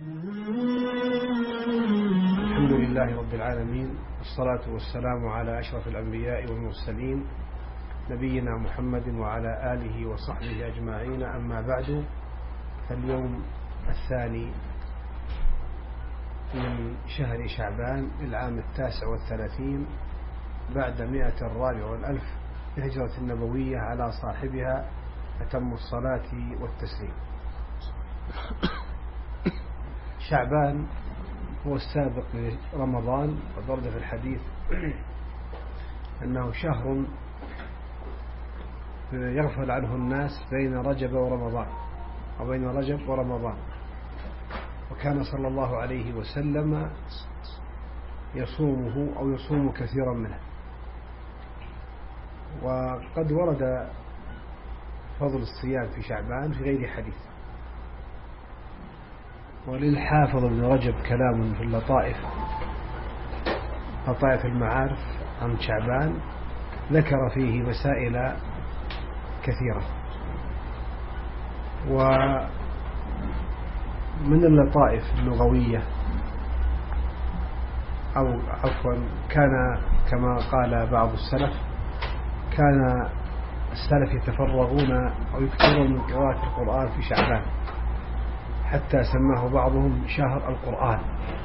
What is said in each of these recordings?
الحمد لله رب العالمين، والصلاة والسلام على أشرف الأنبياء والمرسلين نبينا محمد وعلى آله وصحبه أجمعين. أما بعد، فاليوم الثاني من شهر شعبان العام 39 بعد 104 الهجرة النبوية على صاحبها أتم الصلاة والتسليم. شعبان هو السابق لرمضان، وورد في الحديث أنه شهر يغفل عنه الناس بين رجب ورمضان أو بين رجب ورمضان، وكان صلى الله عليه وسلم يصومه أو يصوم كثيرا منه. وقد ورد فضل الصيام في شعبان في غير حديث. وللحافظ ابن رجب كلام في اللطائف، لطائف المعارف عن شعبان، ذكر فيه مسائل كثيرة. ومن اللطائف اللغوية أو عفوا كان كما قال بعض السلف، كان السلف يتفرغون أو يكثرون من قراءة القرآن في شعبان، حتى سماه بعضهم شهر القرآن.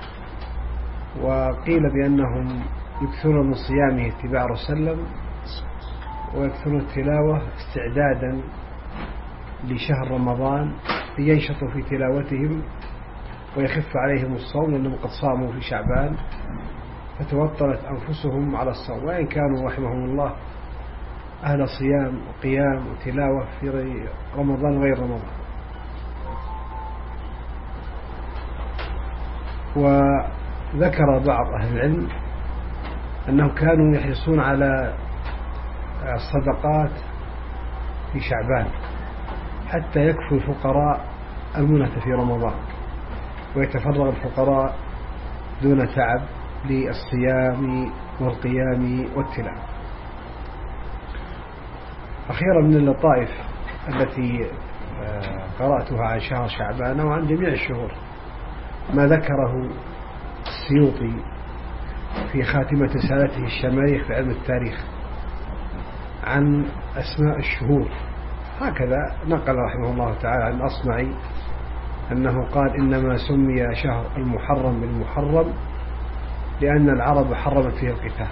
وقيل بأنهم يكثرون من صيامه اتباع رسول ويكثرون التلاوة استعدادا لشهر رمضان لينشطوا في تلاوتهم ويخف عليهم الصوم، لأنهم قد صاموا في شعبان فتوطنت أنفسهم على الصوم، وإن كانوا رحمهم الله أهل صيام وقيام وتلاوة في رمضان وغير رمضان. وذكر بعض أهل العلم أنهم كانوا يحرصون على الصدقات في شعبان حتى يكفوا الفقراء المنة في رمضان، ويتفرغ الفقراء دون تعب للصيام والقيام والتلاوة. أخيرا، من اللطائف التي قرأتها عن شهر شعبان وعن جميع الشهور ما ذكره السيوطي في خاتمة رسالته الشماريخ في علم التاريخ عن أسماء الشهور. هكذا نقل رحمه الله تعالى عن الأصمعي أنه قال: إنما سمي شهر المحرم بالمحرم لأن العرب حرمت فيه القتال،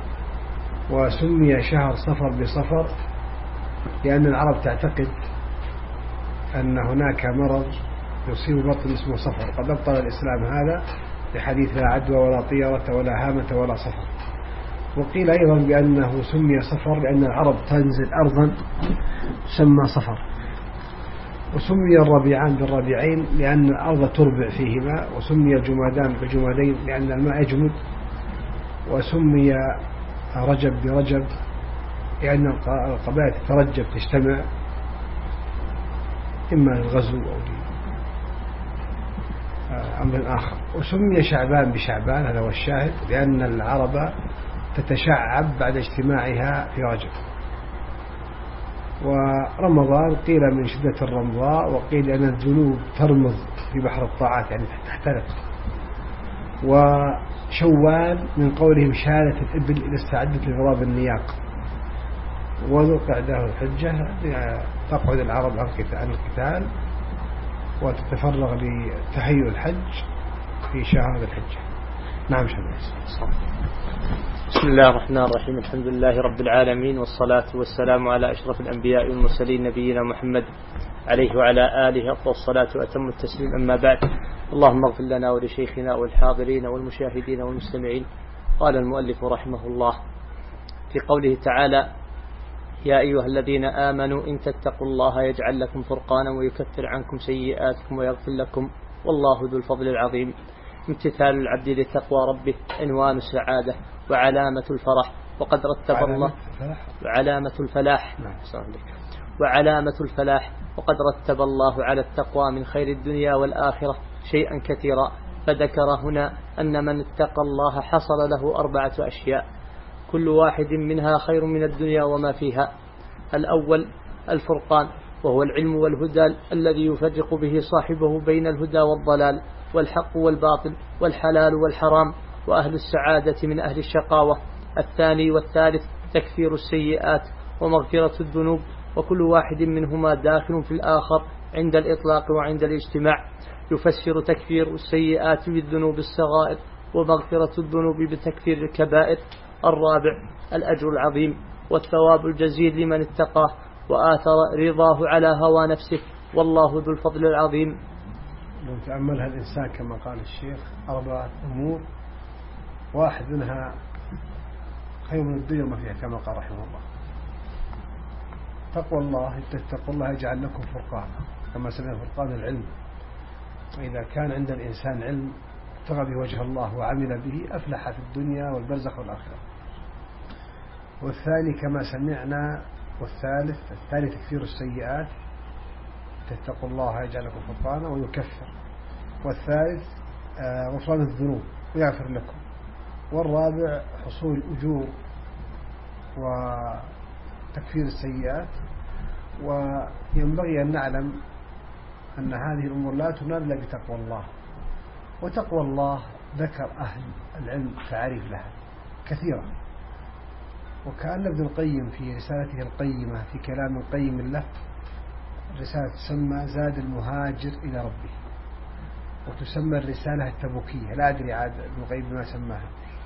وسمي شهر صفر بصفر لأن العرب تعتقد أن هناك مرض يصيب بطن اسمه صفر، قد أبطل الإسلام هذا لحديث لا عدوى ولا طيرة ولا هامة ولا صفر. وقيل أيضا بأنه سمي صفر لأن العرب تنزل أرضا سمى صفر. وسمي الربيعان بالربيعين لأن الأرض تربع فيهما، وسمي الجمادان بالجمادين لأن الماء يجمد، وسمي رجب برجب لأن القبائل تترجب تجتمع إما للغزو أو أمر آخر. وسمي شعبان بشعبان، هذا هو الشاهد، لأن العرب تتشعب بعد اجتماعها في رجب. ورمضان قيل من شدة الرمضاء، وقيل أن الذنوب ترمض في بحر الطاعات يعني تحترق. وشوال من قولهم شالت الإبل إذا استعدت لغراب النياق. وذو قعده الحجة تقعد العرب عن القتال وتتفرغ لتهيئ الحج في شهر الحجة. نعم شباب. بسم الله الرحمن الرحيم. الحمد لله رب العالمين، والصلاة والسلام على أشرف الأنبياء والمرسلين نبينا محمد عليه وعلى آله أفضل الصلاة وأتم التسليم. أما بعد، اللهم اغفر لنا ولشيخنا والحاضرين والمشاهدين والمستمعين. قال المؤلف رحمه الله في قوله تعالى: يا أيها الذين آمنوا إن تتقوا الله يجعل لكم فرقانا ويكفر عنكم سيئاتكم ويغفر لكم والله ذو الفضل العظيم. امتثال العبد لتقوى ربه عنوان السعادة وعلامة الفرح، وقد رتب الله وعلامة الفلاح وقد رتب الله على التقوى من خير الدنيا والآخرة شيئا كثيرا، فذكر هنا أن من اتقى الله حصل له 4 أشياء كل واحد منها خير من الدنيا وما فيها. الأول الفرقان، وهو العلم والهدى الذي يفرق به صاحبه بين الهدى والضلال، والحق والباطل والحلال والحرام، وأهل السعادة من أهل الشقاوة. الثاني والثالث تكفير السيئات ومغفرة الذنوب، وكل واحد منهما داخل في الآخر عند الإطلاق وعند الاجتماع. يفسر تكفير السيئات بالذنوب الصغائر، ومغفرة الذنوب بتكفير الكبائر. الرابع الأجر العظيم والثواب الجزيل لمن اتقاه وآثر رضاه على هوى نفسه، والله ذو الفضل العظيم. لو تأملها الإنسان كما قال الشيخ 4 أمور، واحد منها خير من الدنيا وما فيها كما قال رحمه الله. تقوى الله، تتقوا الله يجعل لكم فرقانا، كما سمع فرقان العلم. وإذا كان عند الإنسان علم ابتغى به وجه الله وعمل به أفلح في الدنيا والبرزخ والآخرة. والثاني كما سمعنا. والثالث تكفير السيئات، تتقوا الله يجعل لكم فرقانا ويكفر. والثالث غفران الذنوب ويغفر لكم. والرابع حصول الأجور وتكفير السيئات. وينبغي أن نعلم أن هذه الأمور لا تنال إلا بتقوى الله. وتقوى الله ذكر أهل العلم تعريف لها كثيرا، وكأن ابن القيم في رسالته القيمة في كلام القيم له، رسالة تسمى زاد المهاجر إلى ربه، وتسمى الرسالة التبوكية، لا أدري عاد ابن القيم ما سماها.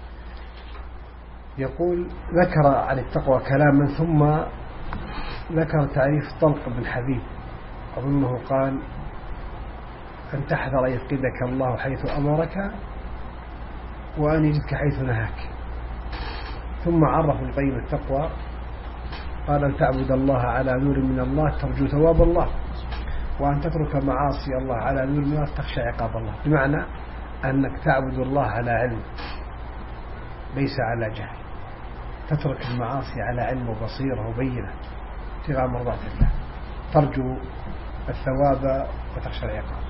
يقول ذكر عن التقوى كلاما، ثم ذكر تعريف طلق بن حبيب، أظنه قال أن تحذر يفقدك الله حيث أمرك وأن يجدك حيث نهاك. ثم عرف القيم التقوى، قال أن تعبد الله على نور من الله ترجو ثواب الله، وأن تترك معاصي الله على نور من الله تخشى عقاب الله. بمعنى أنك تعبد الله على علم ليس على جهل، تترك المعاصي على علم وبصيرة وبينة ابتغاء مرضات الله، ترجو الثواب وتخشى العقاب.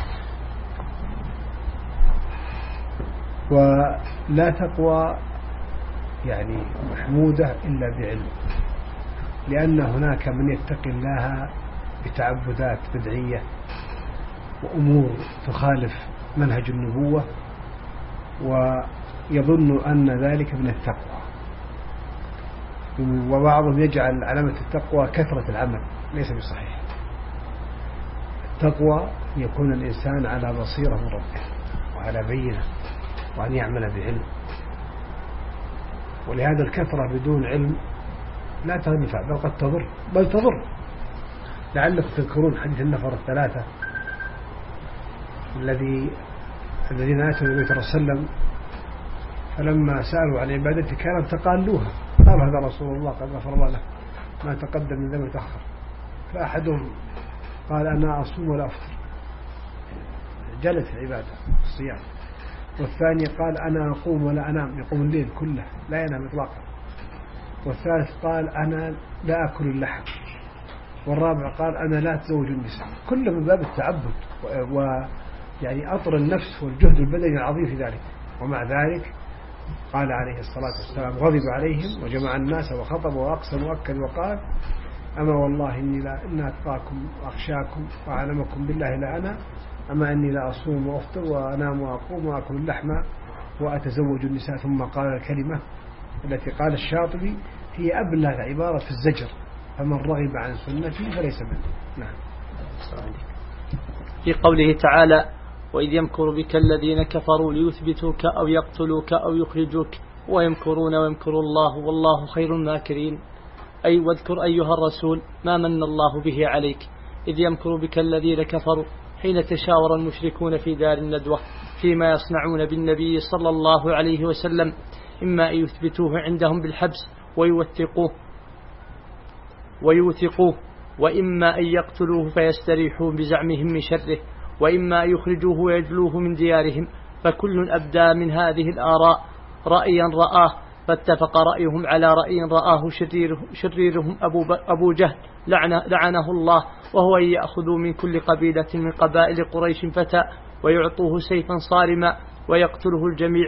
ولا تقوى يعني محمودة إلا بعلم، لأن هناك من يتقي الله بتعبدات بدعية وأمور تخالف منهج النبوة ويظن أن ذلك من التقوى. وبعضهم يجعل علامة التقوى كثرة العمل، ليس بصحيح. التقوى يكون الإنسان على بصيرة من ربه وعلى بينة، وأن يعمل بعلم. ولهذا الكثرة بدون علم لا تنفع، بل قد تضر، بل تضر. لعلكم تذكرون حديث النفر الثلاثة الذين آتوا النبي صلى الله عليه وسلم، فلما سألوا عن عبادته كانوا تقالوها، قال هذا رسول الله قد غفر الله له ما تقدم من ذنبه وتأخر. فأحدهم قال أنا أصوم ولا أفطر، جلت العبادة الصيام. والثاني قال أنا أقوم ولا أنام، يقوم الليل كله لا ينام إطلاقا. والثالث قال أنا لا أكل اللحم. والرابع قال أنا لا أتزوج النساء. كل من باب التعبد ويعني أطر النفس والجهد البدني العظيم في ذلك. ومع ذلك قال عليه الصلاة والسلام غضب عليهم وجمع الناس وخطب وأقسم وأكد وقال أما والله إني أتقاكم وأخشاكم وأعلمكم بالله لا أنا، أما أني لا أصوم وأفطر وأنام وأقوم وأكل اللحم وأتزوج النساء. ثم قال الكلمة التي قال الشاطبي هي أبلغ عبارة في الزجر، فمن رغب عن سنتي فليس مني. نعم. في قوله تعالى وإذ يمكر بك الذين كفروا ليثبتوك أو يقتلوك أو يخرجوك ويمكرون ويمكر الله والله خير الماكرين. أي واذكر أيها الرسول ما من الله به عليك إذ يمكر بك الذين كفروا حين تشاور المشركون في دار الندوة فيما يصنعون بالنبي صلى الله عليه وسلم، إما أن يثبتوه عندهم بالحبس ويوثقوه، وإما أن يقتلوه فيستريحوا بزعمهم من شره، وإما أن يخرجوه ويجلوه من ديارهم. فكل أبدى من هذه الآراء رأيا رآه، فاتفق رأيهم على رأي رآه شريرهم أبو جهل لعنه الله، وهو أن يأخذوا من كل قبيلة من قبائل قريش فتى ويعطوه سيفا صارما ويقتله الجميع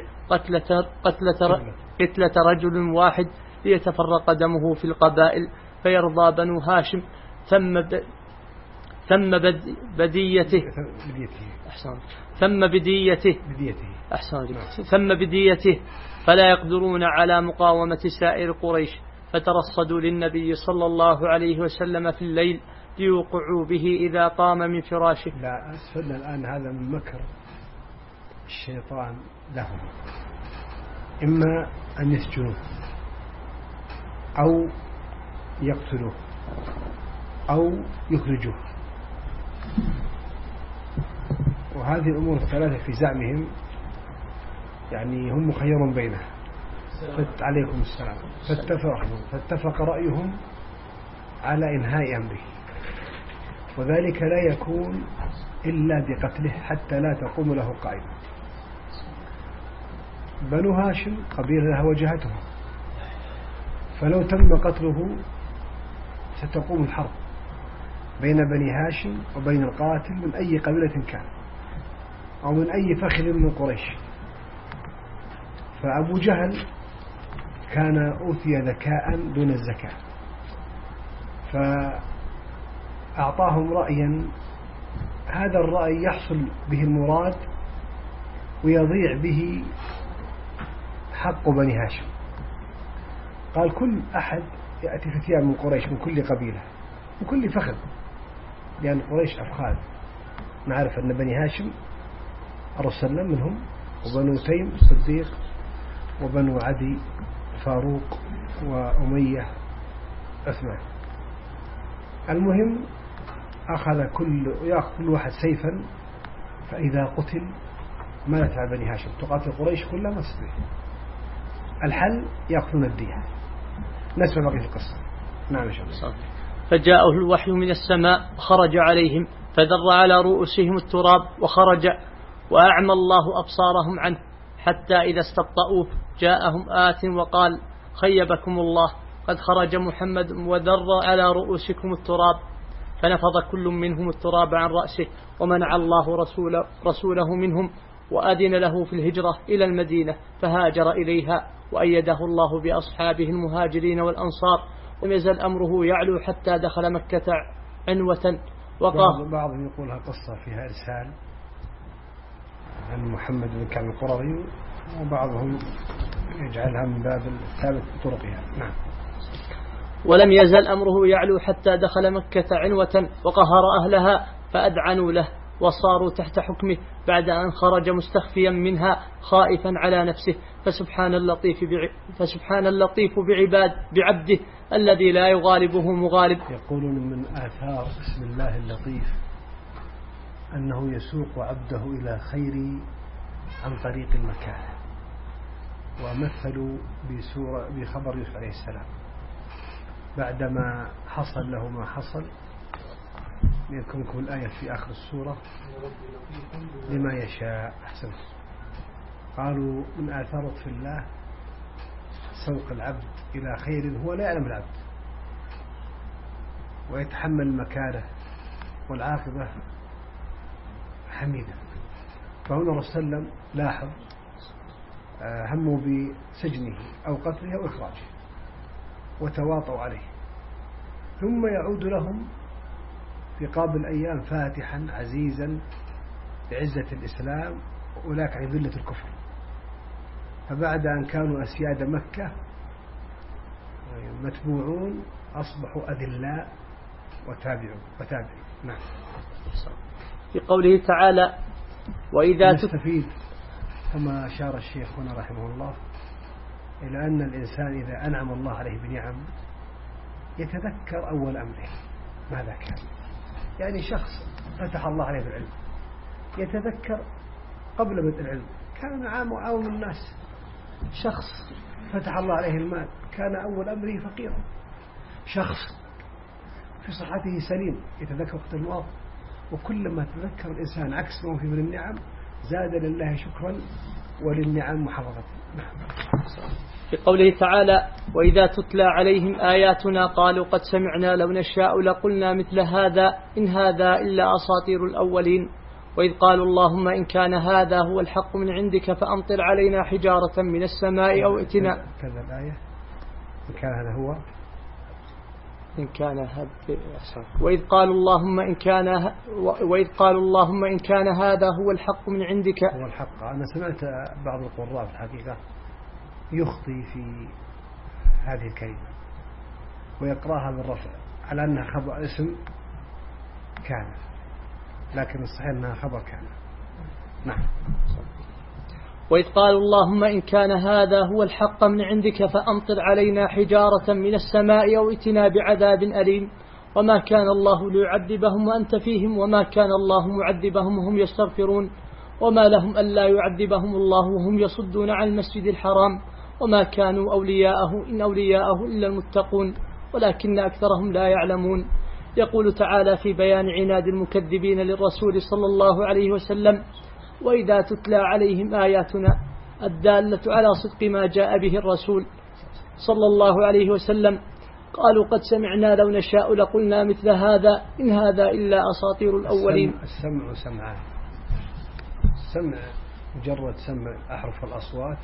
قتلة رجل واحد ليتفرق دمه في القبائل، فيرضى بنو هاشم ثم بديته أحسن ثم بديته أحسن ثم بديته فلا يقدرون على مقاومة سائر قريش فترصدوا للنبي صلى الله عليه وسلم في الليل ليوقعوا به إذا قام من فراشه. لا أسفلنا الآن هذا من مكر الشيطان لهم، إما أن يسجنوه أو يقتلوه أو يخرجوه، وهذه الأمور الثلاثة في زعمهم يعني هم مخيرون بينها. عليكم السلام. فاتفق رأيهم على إنهاء أمره، وذلك لا يكون إلا بقتله حتى لا تقوم له قائمة. بنو هاشم قبيلة لها وجهتها، فلو تم قتله ستقوم الحرب بين بني هاشم وبين القاتل من أي قبيلة كان أو من أي فخذ من قريش. فأبو جهل كان أوتي ذكاء دون الزكاة، فأعطاهم رأيا هذا الرأي يحصل به المراد ويضيع به حق بني هاشم. قال كل أحد يأتي فتيان من قريش من كل قبيلة من كل فخذ، لأن قريش أفخاذ، نعرف أن بني هاشم أرسلنا منهم، وبنو تيم الصديق، وبنو عدي فاروق، وأمية عثمان. المهم أخذ كل واحد سيفا، فإذا قتل ما نفع بني هاشم، تقاتل قريش كلها ما تستطيع. الحل يأخذون الدية. نسمع بقية القصة. نعم يا شباب. فجاءه الوحي من السماء خرج عليهم فذر على رؤوسهم التراب وخرج وأعمى الله أبصارهم عنه، حتى إذا استبطأوه جاءهم آت وقال خيبكم الله قد خرج محمد وذر على رؤوسكم التراب، فنفض كل منهم التراب عن رأسه، ومنع الله رسوله منهم، وأذن له في الهجرة إلى المدينة فهاجر إليها، وأيده الله بأصحابه المهاجرين والأنصار، ولم يزل أمره يعلو حتى دخل مكة عنوة. بعضهم يقولها قصة فيها إرسال عن محمد بن كعب القرظي، وبعضهم يجعلها من باب الثابت بطرقها. نعم. ولم يزل أمره يعلو حتى دخل مكة عنوة وقهر أهلها فأدعنوا له وصاروا تحت حكمه بعد أن خرج مستخفيا منها خائفا على نفسه. فسبحان اللطيف بعبده الذي لا يغالبه مغالب. يقولون من آثار اسم الله اللطيف أنه يسوق عبده إلى خير عن طريق المكان. ومثلوا بخبر يوسف عليه السلام بعدما حصل له ما حصل، لكم الآية في آخر السورة لما يشاء. أحسنت. قالوا من آثار لطف الله سوق العبد إلى خير هو لا يعلم العبد، ويتحمل المكاره والعاقبة حميدة. فهنا الرسول صلى الله عليه وسلم لاحظ هموا بسجنه أو قتله أو إخراجه وتواطوا عليه، ثم يعود لهم في قابل الأيام فاتحا عزيزا بعزة الإسلام وأولاك عن ذلة الكفر. فبعد أن كانوا أسياد مكة متبوعون أصبحوا أذلاء وتابعوا. نعم. في قوله تعالى وإذا نستفيد كما أشار الشيخ هنا رحمه الله إلى أن الإنسان إذا أنعم الله عليه بنعم يتذكر أول أمره ماذا كان. يعني شخص فتح الله عليه بالعلم يتذكر قبل بدء العلم كان عام الناس. شخص فتح الله عليه المال كان أول أمره فقيرا. شخص في صحته سليم يتذكر وقت المرض. وكلما تذكر الإنسان عكس ما فيه من النعم زاد لله شكرا وللنعم محافظة. في قوله تعالى وإذا تتلى عليهم آياتنا قالوا قد سمعنا لو نشاء لقلنا مثل هذا إن هذا إلا أساطير الأولين. وإذ قالوا اللهم إن كان هذا هو الحق من عندك فأمطر علينا حجارة من السماء أو ائتنا. كذا الآية إن كان هذا هو إن كان وإذ قالوا اللهم إن كان هذا هو الحق من عندك. هو الحق. أنا سمعت بعض القراء في الحقيقة يخطي في هذه الكلمة ويقرأها بالرفع على أنها خبر اسم كان، لكن الصحيح أنها خبر كان. نعم. وإذ قالوا اللهم إن كان هذا هو الحق من عندك فأمطر علينا حجارة من السماء أو ائتنا بعذاب أليم وما كان الله ليعذبهم وأنت فيهم وما كان الله معذبهم وهم يستغفرون وما لهم ألا يعذبهم الله وهم يصدون عن المسجد الحرام وما كانوا أولياءه إن أولياءه إلا المتقون ولكن أكثرهم لا يعلمون. يقول تعالى في بيان عناد المكذبين للرسول صلى الله عليه وسلم: وإذا تتلى عليهم آياتنا الدالة على صدق ما جاء به الرسول صلى الله عليه وسلم قالوا قد سمعنا لو نشاء لقلنا مثل هذا إن هذا إلا أساطير الأولين. السمع سمعان، السمع مجرد سمع أحرف الأصوات،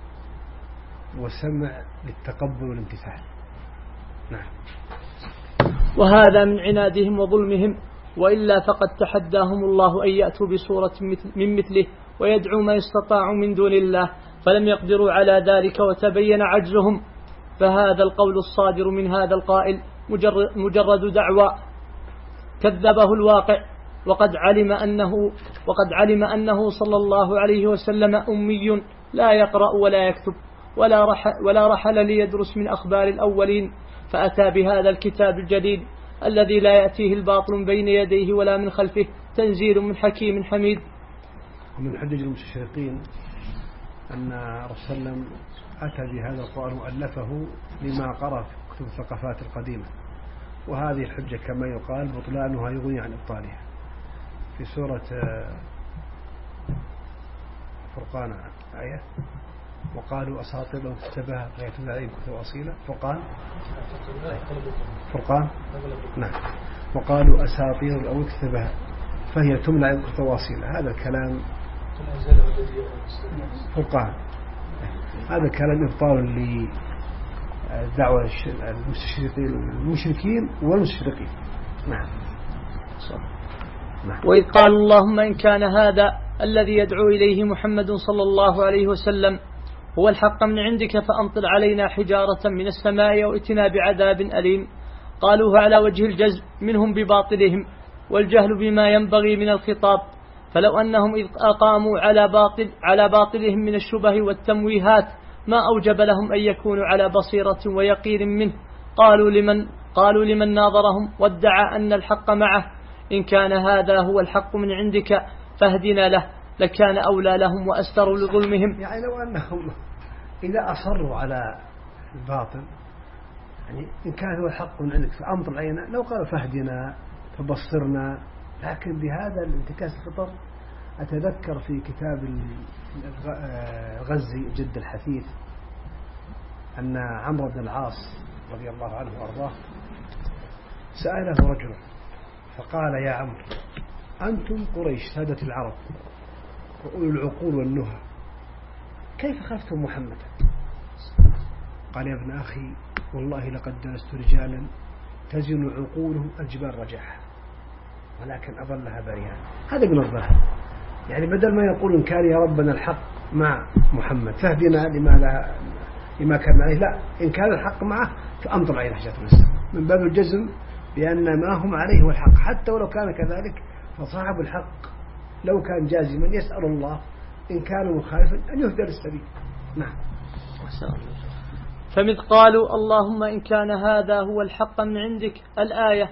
وسمع للتقبل والامتثال. نعم. وهذا من عنادهم وظلمهم، وإلا فقد تحداهم الله أن يأتوا بصورة من مثله ويدعوا ما استطاعوا من دون الله فلم يقدروا على ذلك وتبين عجزهم. فهذا القول الصادر من هذا القائل مجرد دعوى كذبه الواقع، وقد علم أنه صلى الله عليه وسلم أمي لا يقرأ ولا يكتب ولا رحل ليدرس من أخبار الأولين، فأتى بهذا الكتاب الجديد الذي لا يأتيه الباطل من بين يديه ولا من خلفه، تنزيل من حكيم حميد. ومن حجج المستشرقين أن رسول الله أتى بهذا القرآن وألفه لما قرأ في كتب الثقافات القديمة، وهذه الحجة كما يقال بطلانها يغني عن إبطالها. في سورة فرقان آية: وقالوا أساطير لو كتبها فيتم عليهم كتب أصيلة. فرقان نعم. وقالوا أساطير لو كتبها فهي تملى عليهم كتب أصيلة. هذا الكلام فرقان، هذا كلام إبطال لدعوة المشركين والمشرقين. نعم. وإذ قالوا اللهم إن كان هذا الذي يدعو إليه محمد صلى الله عليه وسلم هو الحق من عندك فأمطر علينا حجارة من السماء أو ائتنا بعذاب أليم، قالوه على وجه الجزم منهم بباطلهم والجهل بما ينبغي من الخطاب، فلو أنهم إذ أقاموا على باطلهم من الشبه والتمويهات ما أوجب لهم أن يكونوا على بصيرة ويقين منه. قالوا لمن ناظرهم وادعى أن الحق معه إن كان هذا هو الحق من عندك فاهدنا له لكان أولى لهم وأستروا لظلمهم. يعني لو أنهم إذا أصروا على الباطل، يعني إن كان هو الحق من عندك فأمطر علينا، لو قالوا فاهدنا فبصرنا، لكن بهذا الانتكاس الفطر. أتذكر في كتاب الغزي جد الحثيث أن عمرو بن العاص رضي الله عنه وأرضاه سأله رجل فقال: يا عمرو، أنتم قريش سادة العرب وأولو العقول والنهى، كيف خفتم محمدا؟ قال: يا ابن أخي، والله لقد درست رجالا تزن عقولهم الجبال رجاحا ولكن أظلها بريان. هذا من الظاهر، يعني بدل ما يقول إن كان يا ربنا الحق مع محمد فاهدنا لما كان عليه، لا، إن كان الحق معه فأمطر علينا حجارة من السماء، من باب الجزم بأن ما هم عليه هو الحق، حتى ولو كان كذلك فصاحب الحق لو كان جازما يسأل الله إن كان مخالفا أن يهدى للسبيل. نعم. فمذ قالوا اللهم إن كان هذا هو الحق من عندك الآية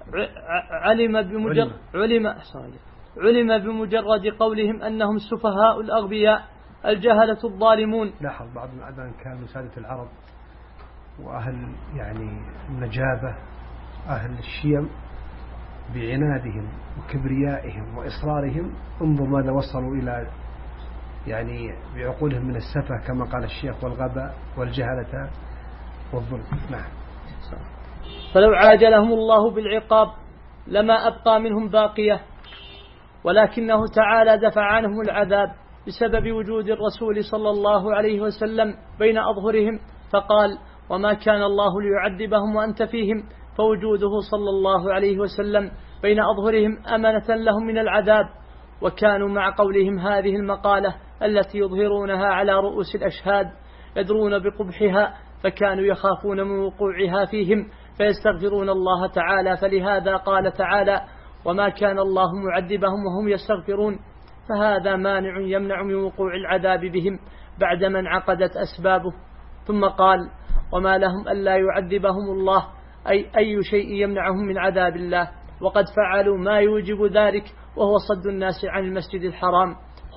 علم بمجرد قولهم أنهم السفهاء الأغبياء الجهلة الظالمون. لاحظ بعض الأذان كانوا سادة العرب وأهل يعني النجابة، أهل الشيم، بعنادهم وكبريائهم وإصرارهم انظر ماذا وصلوا إلى، يعني بعقولهم من السفة كما قال الشيخ والغباء والجهلة والظلم. نعم. فلو عاجلهم الله بالعقاب لما أبقى منهم باقية، ولكنه تعالى دفع عنهم العذاب بسبب وجود الرسول صلى الله عليه وسلم بين أظهرهم، فقال: وما كان الله ليعذبهم وأنت فيهم فوجوده صلى الله عليه وسلم بين أظهرهم أمنة لهم من العذاب. وكانوا مع قولهم هذه المقالة التي يظهرونها على رؤوس الأشهاد يدرون بقبحها، فكانوا يخافون من وقوعها فيهم فيستغفرون الله تعالى. فلهذا قال تعالى: وما كان الله معذبهم وهم يستغفرون. فهذا مانع يمنع من وقوع العذاب بهم بعدما انعقدت أسبابه. ثم قال: وما لهم ألا يعذبهم الله، أي شيء يمنعهم من عذاب الله، وقد فعلوا ما يوجب ذلك، وهو صد الناس عن المسجد الحرام،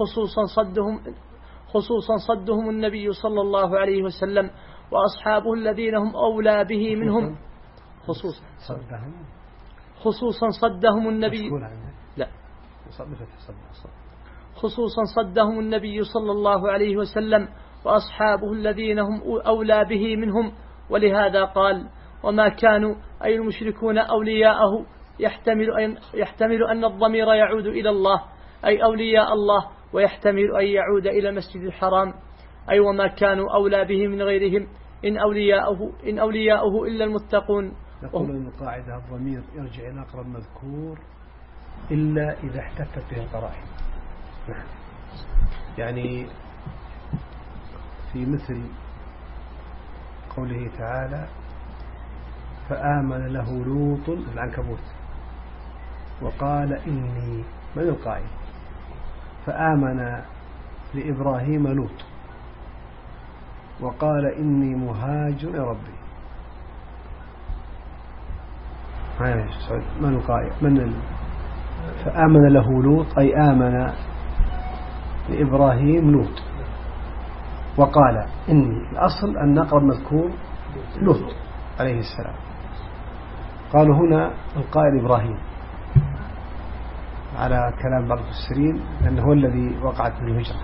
خصوصا صدهم النبي صلى الله عليه وسلم وأصحابه الذين هم أولى به منهم. خصوصا صدهم النبي خصوصا صدهم النبي صلى الله عليه وسلم وأصحابه الذين هم أولى به منهم. ولهذا قال: وما كانوا أي المشركون أولياءه، يحتمل أن الضمير يعود إلى الله أي أولياء الله، ويحتمل أن يعود إلى المسجد الحرام أي وما كانوا أولى به من غيرهم إن أولياؤه إلا المتقون. نقول أن القاعدة الضمير يرجع إلى أقرب مذكور إلا إذا احتفت به القرائن. يعني في مثل قوله تعالى: فآمن له لوط العنكبوت وقال إني، من القائل؟ فآمن لإبراهيم لوط وقال إني مهاجر إلى ربي. من القائل؟ فآمن له لوط أي آمن لإبراهيم لوط وقال إني. الأصل أن أقرب مذكور لوط عليه السلام. قالوا هنا القائل إبراهيم على كلام بعض المفسرين لأنه هو الذي وقعت به الهجرة.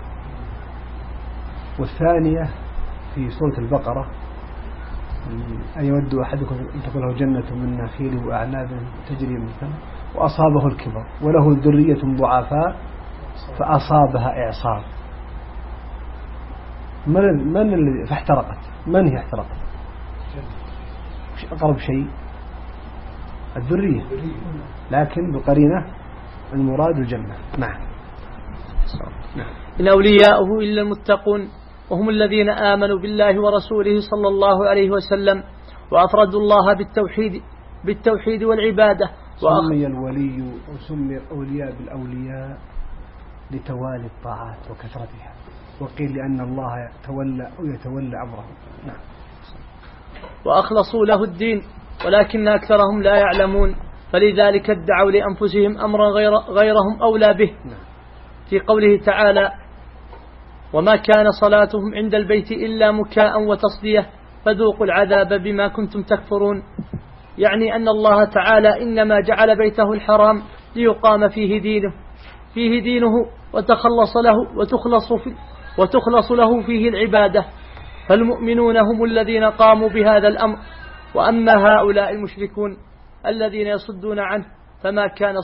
والثانية في سورة البقرة: أيود أحدكم أن تكون له جنة من نخيل وأعناب تجري من تحتها وأصابه الكبر وله ذرية ضعفاء فأصابها إعصار. من الذي فاحترقت؟ من هي احترقت؟ أقرب شيء الذرية، لكن بقرينة المراد الجنة. نعم. إن أولياؤه إلا المتقون، وهم الذين آمنوا بالله ورسوله صلى الله عليه وسلم وأفردوا الله بالتوحيد والعبادة. سمي الولي وسمي الأولياء بالأولياء لتوالي الطاعات وكثرتها، وقيل لأن الله يتولى أمرهم. نعم. وأخلصوا له الدين ولكن أكثرهم لا يعلمون، فلذلك ادعوا لأنفسهم أمرا غيرهم أولى به. في قوله تعالى: وما كان صلاتهم عند البيت إلا مكاء وتصدية فذوقوا العذاب بما كنتم تكفرون. يعني أن الله تعالى إنما جعل بيته الحرام ليقام فيه دينه وتخلص له فيه العبادة، فالمؤمنون هم الذين قاموا بهذا الأمر. وأما هؤلاء المشركون الذين يصدون عنه فما كان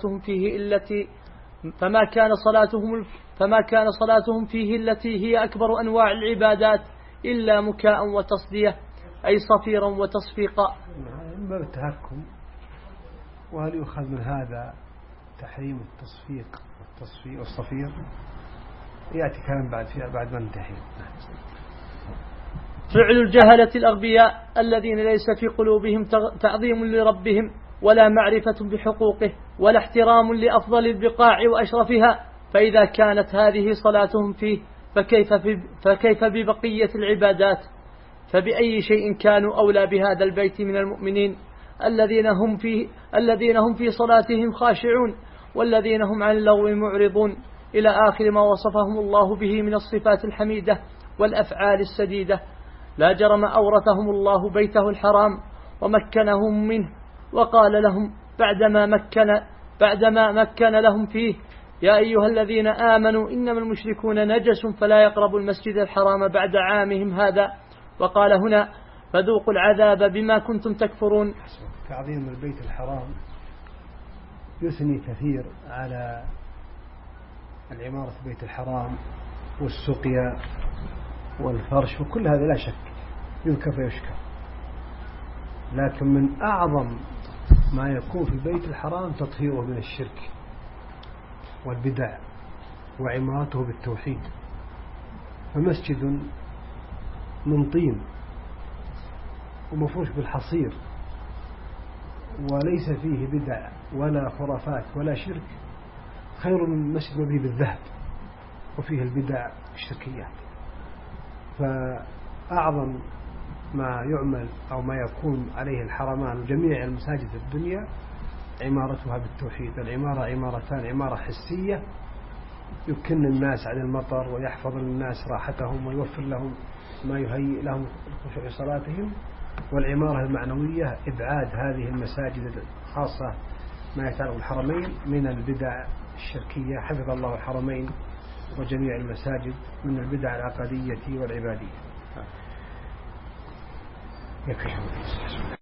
صلاتهم فيه التي هي أكبر أنواع العبادات إلا مكاء وتصدية أي صفيرا وتصفيقا. باب التهكم. وهل يؤخذ من هذا تحريم التصفيق والصفير؟ يأتي كلام بعد ما ننتهي. فعل الجهلة الأغبياء الذين ليس في قلوبهم تعظيم لربهم ولا معرفة بحقوقه ولا احترام لأفضل البقاع وأشرفها، فإذا كانت هذه صلاتهم فيه فكيف ببقية العبادات؟ فبأي شيء كانوا أولى بهذا البيت من المؤمنين الذين هم في صلاتهم خاشعون والذين هم عن اللغو معرضون، إلى آخر ما وصفهم الله به من الصفات الحميدة والأفعال السديدة. لا جرم أورثهم الله بيته الحرام ومكنهم منه، وقال لهم بعدما مكن لهم فيه: يا أيها الذين آمنوا إنما المشركون نجس فلا يقربوا المسجد الحرام بعد عامهم هذا. وقال هنا: فذوقوا العذاب بما كنتم تكفرون. تعظيم البيت الحرام يثني كثير على العمارة بيت الحرام والسقيا والفرش وكل هذا لا شك يذكر فيشكر، لكن من أعظم ما يكون في البيت الحرام تطهيره من الشرك والبدع وعمارته بالتوحيد. فمسجد من طين ومفروش بالحصير وليس فيه بدع ولا خرافات ولا شرك خير من مسجد مبني بالذهب وفيه البدع الشركيات. فأعظم ما يعمل أو ما يكون عليه الحرمان وجميع المساجد في الدنيا عمارتها بالتوحيد. العمارة عمارتان: عمارة حسية يمكن الناس عن المطر ويحفظ الناس راحتهم ويوفر لهم ما يهيئ لهم خشوع صلاتهم، والعمارة المعنوية إبعاد هذه المساجد الخاصة ما يتعلق بالحرمين من البدع الشركية. حفظ الله الحرمين وجميع المساجد من البدع العقدية والعبادية.